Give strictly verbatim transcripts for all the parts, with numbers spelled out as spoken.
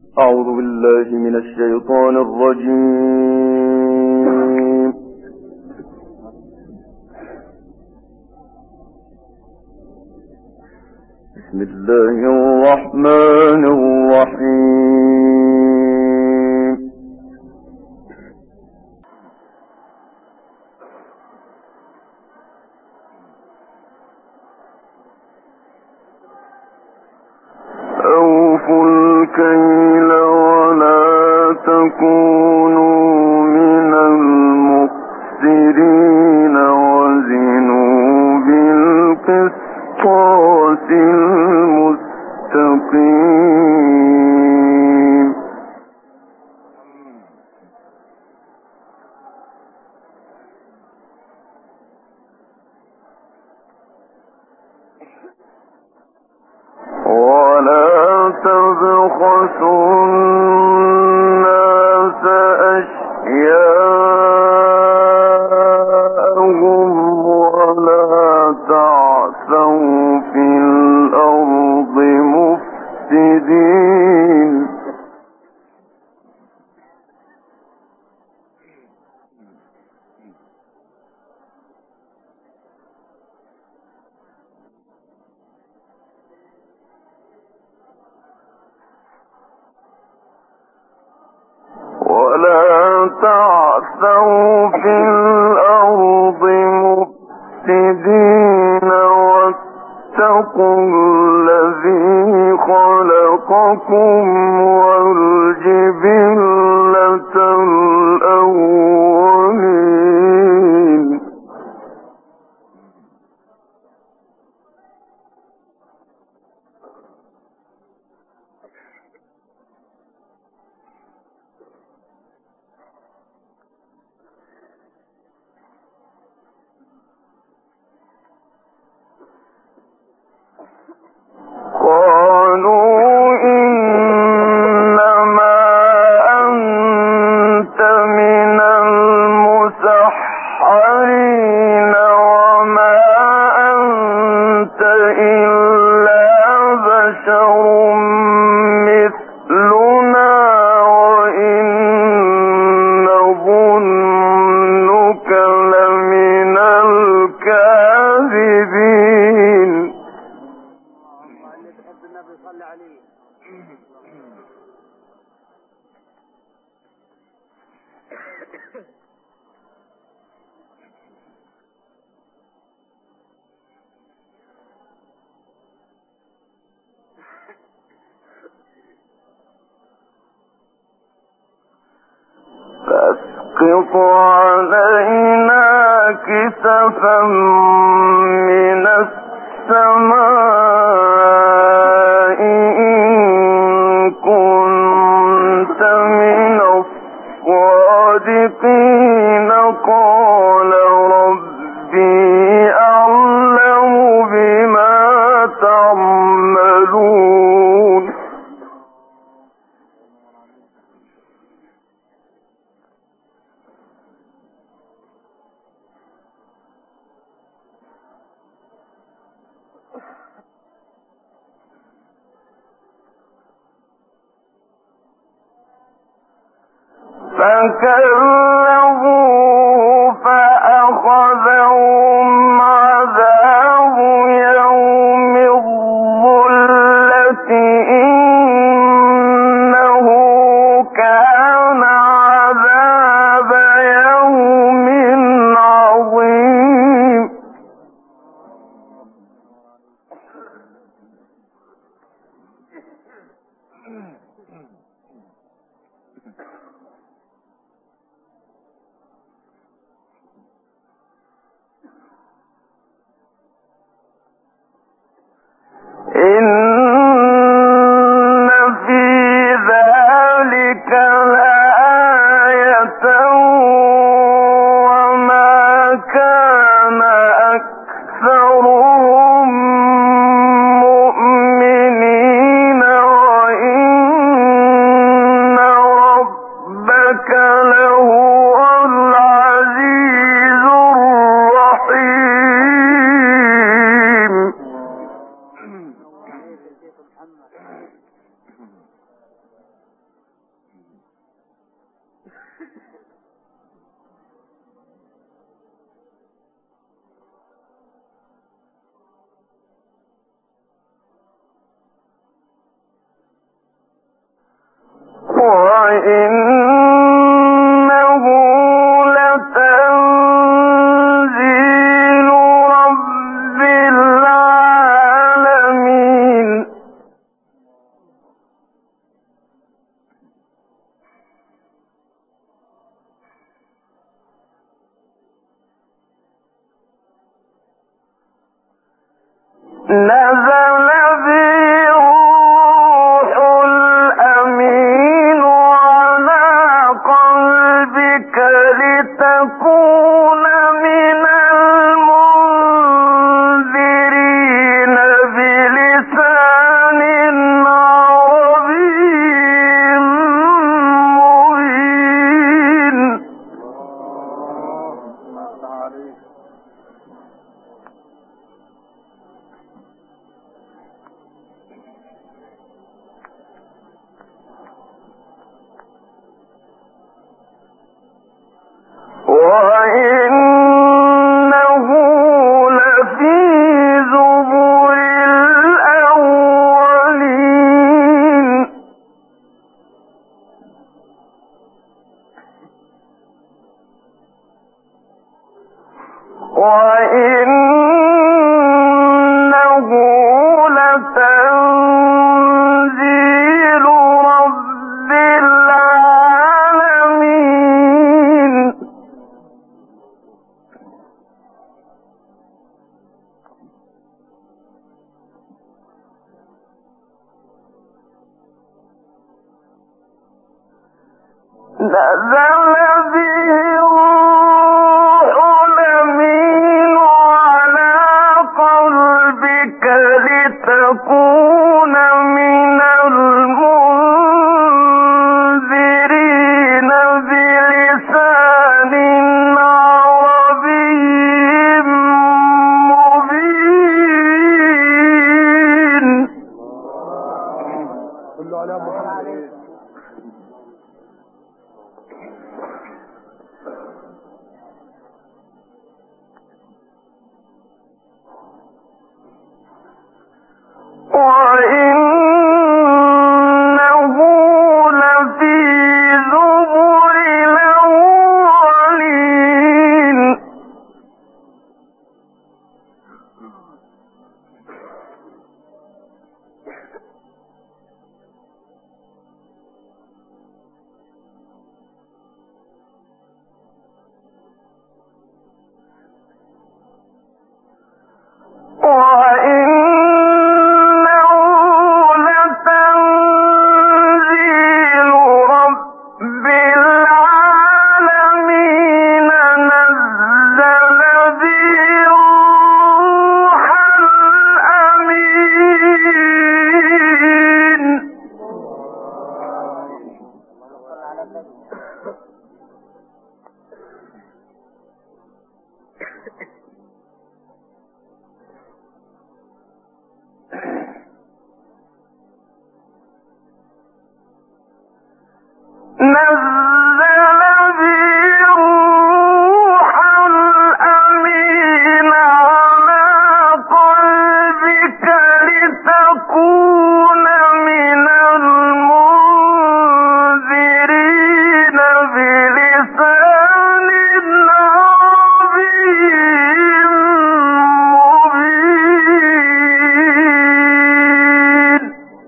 أعوذ بالله من الشيطان الرجيم. بسم الله الرحمن الرحيم. أوفوا الكيل ولا تكونوا من المخسرين وزنوا بالقسطاس المستقيم. ولا تبخسوا الناس أشياءهم ولا تعثوا في الأرض مفسدين. ولا تعثوا في الأرض مفسدين واتقوا الذي خلقكم والجبلة الأولين. قالوا إنما أنت من المسحرين وما أنت إلا بشر مثلنا وإن نظنك لمن الكاذبين. فاسقط علينا كسفا من السماء إن كنت من الصادقين. قال ربي أعلم بما تعملون. فكذبوه فأخذهم عذاب يوم الظلة إنه كان عذاب يوم عظيم. إن في ذلك لآية وما كان أكثرهم مؤمنين وإن ربك وإنه لتنزيل رب العالمين نزل به الروح الأمين على قلبك لتكون من المنذرين بلسان عربي مبين. وإنه لفي زبر الأولين وإنه لتنزيل رب العالمين نزل به الروح الأمين على قلبك لتكون من المنذرين بلسان عربي مبين. صلوا على محمد. وإنه لفي زبر الأولين وإنه لتنزيل رب العالمين نزل به الروح الأمين نزل به الروح الأمين على قلبك لتكون من المنذرين بلسان عربي مبين.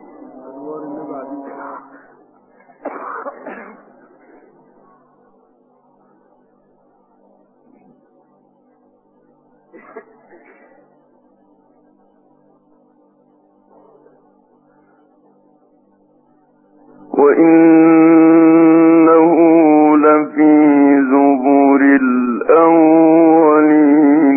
وإنه لفي زبر الأولين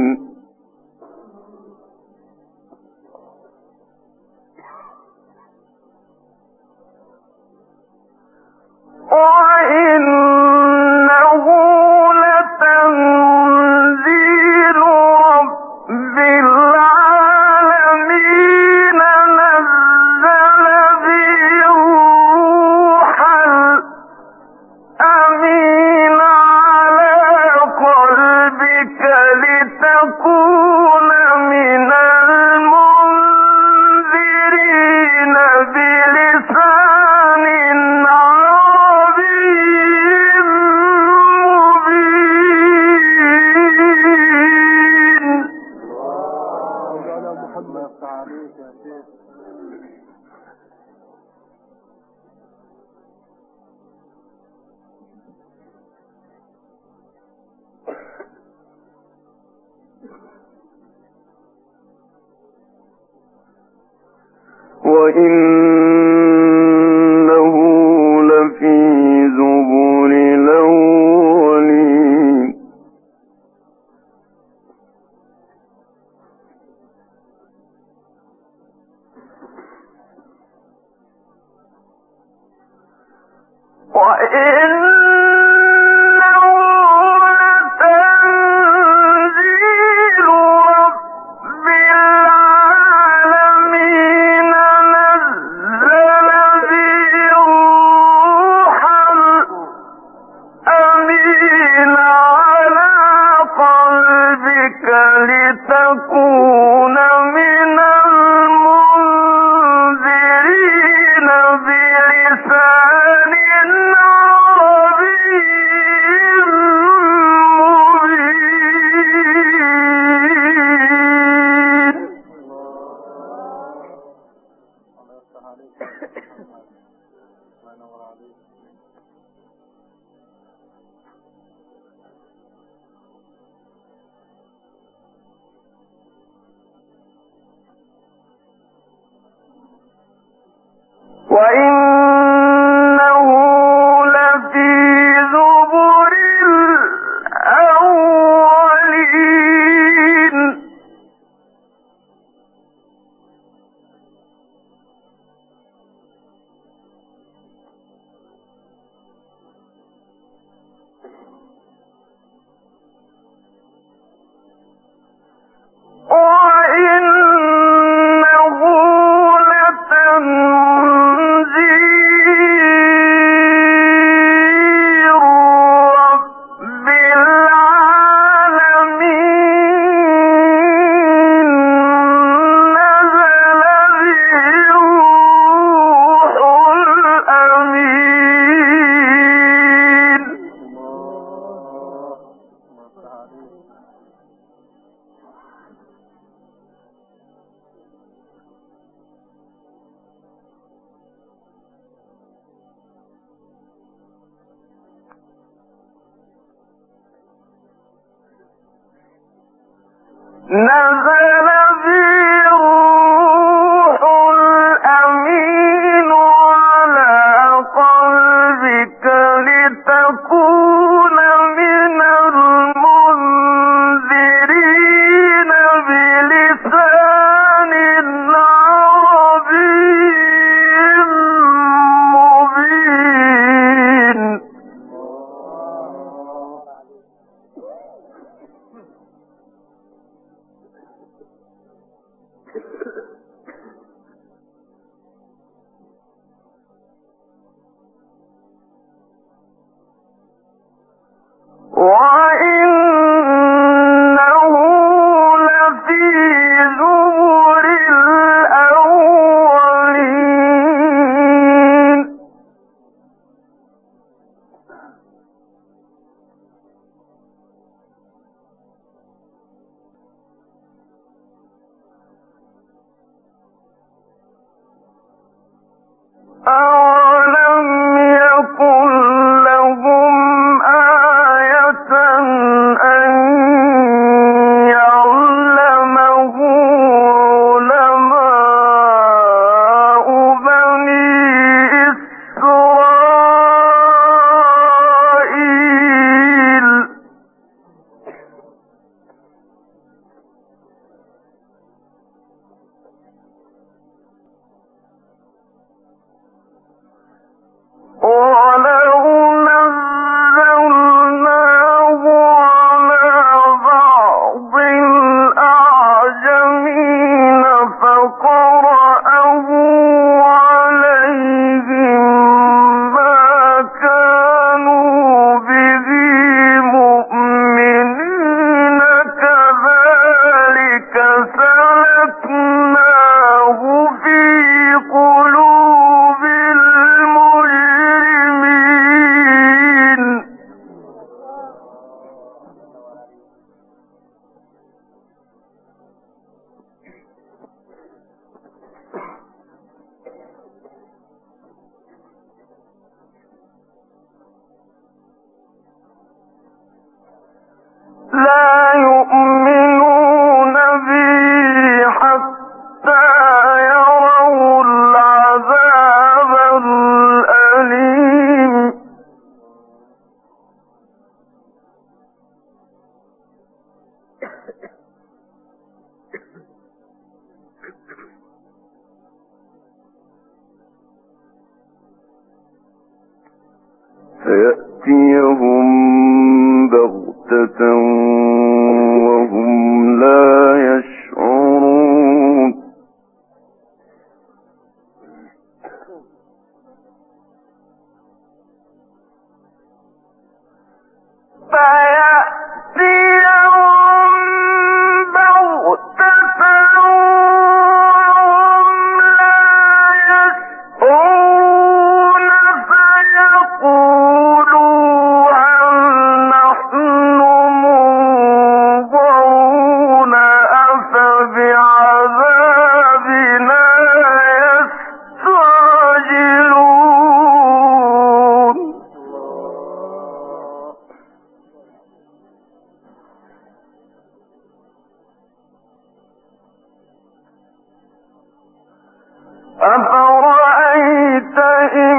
وإنه لتنزيل رب العالمين نزل به الروح وإنه لفي زبر الأولين وإن لتكون من المنذرين بلسان عربي مبين. وإنه لفي زبر الأولين وإنه لتنزيل رب العالمين نزل به الروح الأمين. نزل به الروح الأمين على قلبك لتكون من المنذرين بلسان عربي مبين. وإنه لفي زبر الأولين أولم يكن لهم آية فيأتيهم بغتة وهم لا يشعرون أفرأيت إن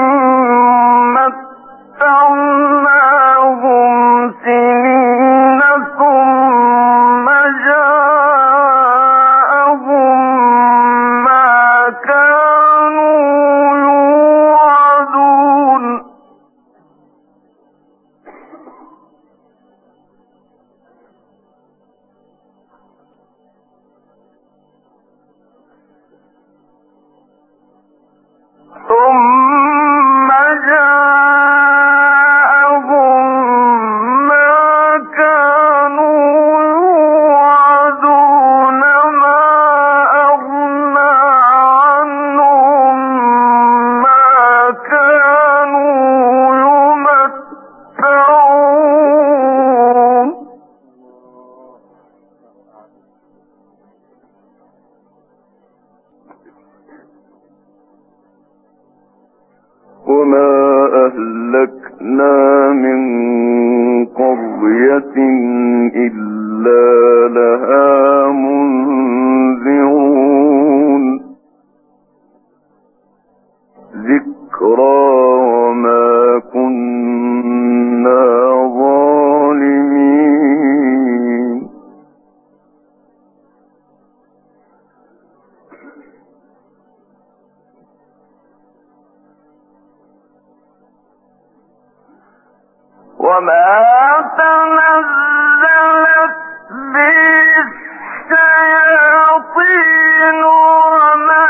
متعناهم سنين ثم جاءهم ما كانوا يوعدون ثم جاءهم ما كانوا يوعدون ما أغنى عنهم ما كانوا يمتعون وما أهلكنا من قرية إلا لها منذرون ذكرى وما كنا ظالمين وما تنزلت به الشياطين وما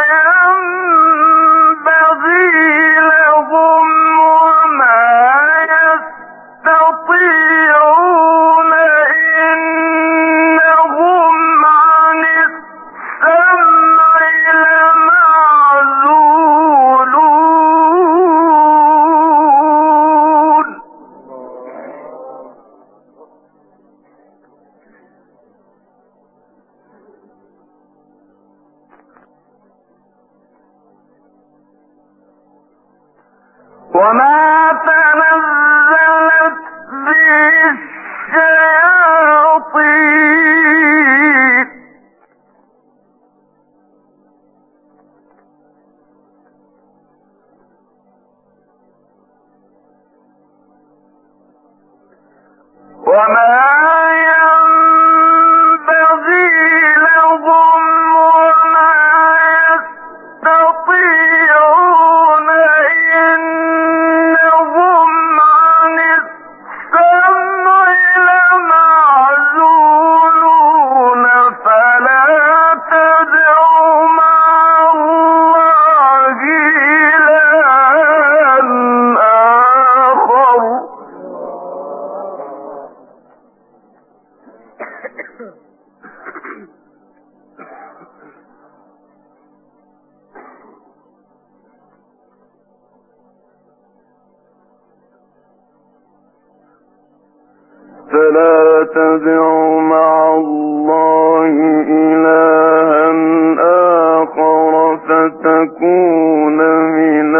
ينبغي لهم وما يستطيعون إنهم عن السمع لمعزولون وما تنزلت به الشياطين وما ينبغي لهم وما يستطيعون إنهم عن السمع لمعزولون فلا تدع مع الله إلها آخر فلا تدع مع الله إلها آخر فتكون من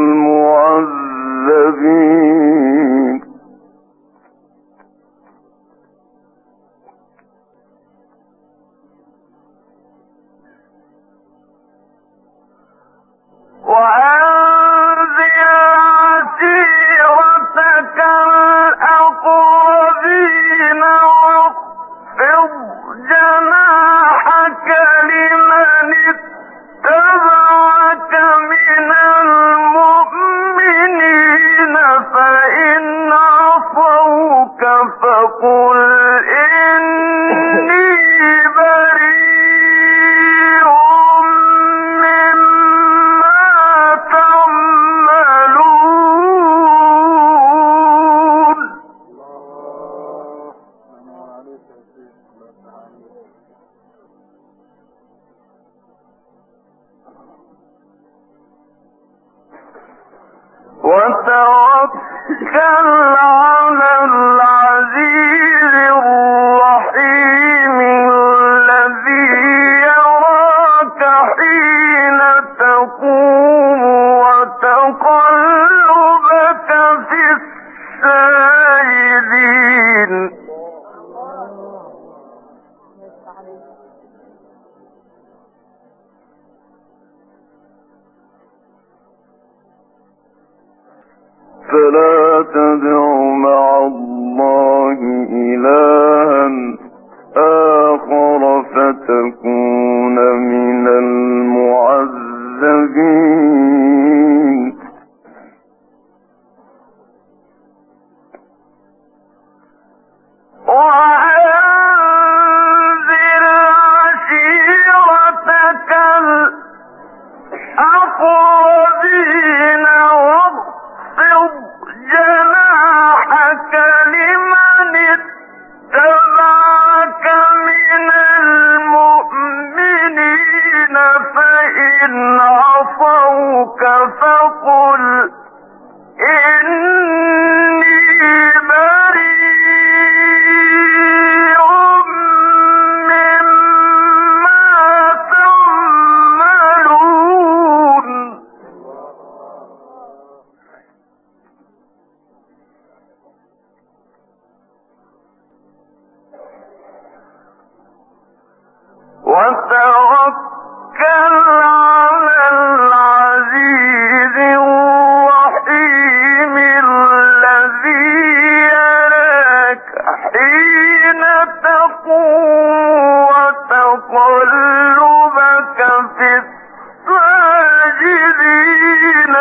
المعذبين وأنذر عشيرتك الأقربين واخفض جناحك لمن اتبعك من المؤمنين فقل إني بريء مما تعملون. وتوكل على العزيز الرحيم الذي يراك حين تقوم وتقلبك في الساجدين. فلا تدع مع الله إلها آخر فتكون من المعذبين. وأنذر عشيرتك الأقربين واخفض جناحك لمن اتبعك من المؤمنين فإن عصوك فقل إني بريء مما تعملون. وتوكل على العزيز الرحيم الذي يراك حين تقوم وتقلبك في الساجدين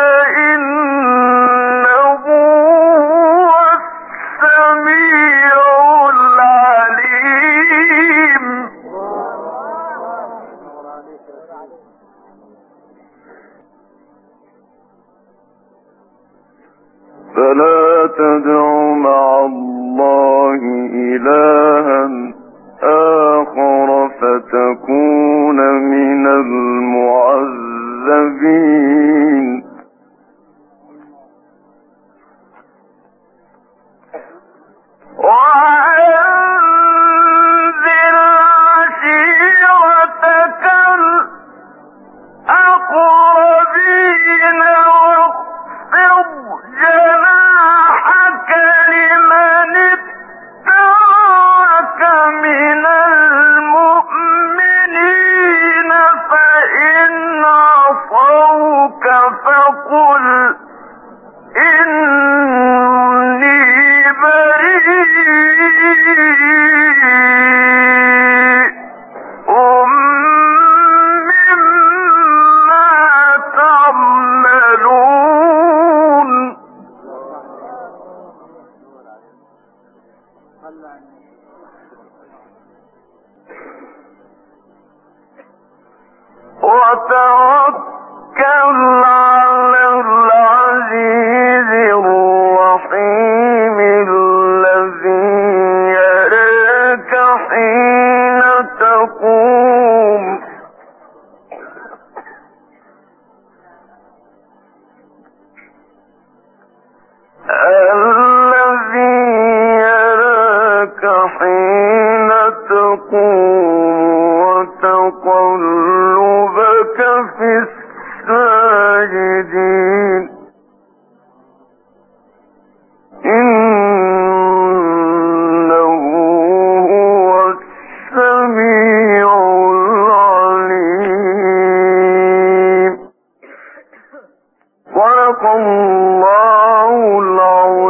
إنه هو السميع العليم. فلا تدع مع الله إلها آخر فتكون من المعذبين. وأنذر عشيرتك الأقربين واخفض جناحك لمن اتبعك من المؤمنين فإن عصوك فقل إني بريء مما تعملون. وتوكل على العزيز الرحيم الذي يراك حين تقوم الذي يراك حين تقوم وتقلبك في الساجدين إنه هو السميع العليم. صدق الله العظيم.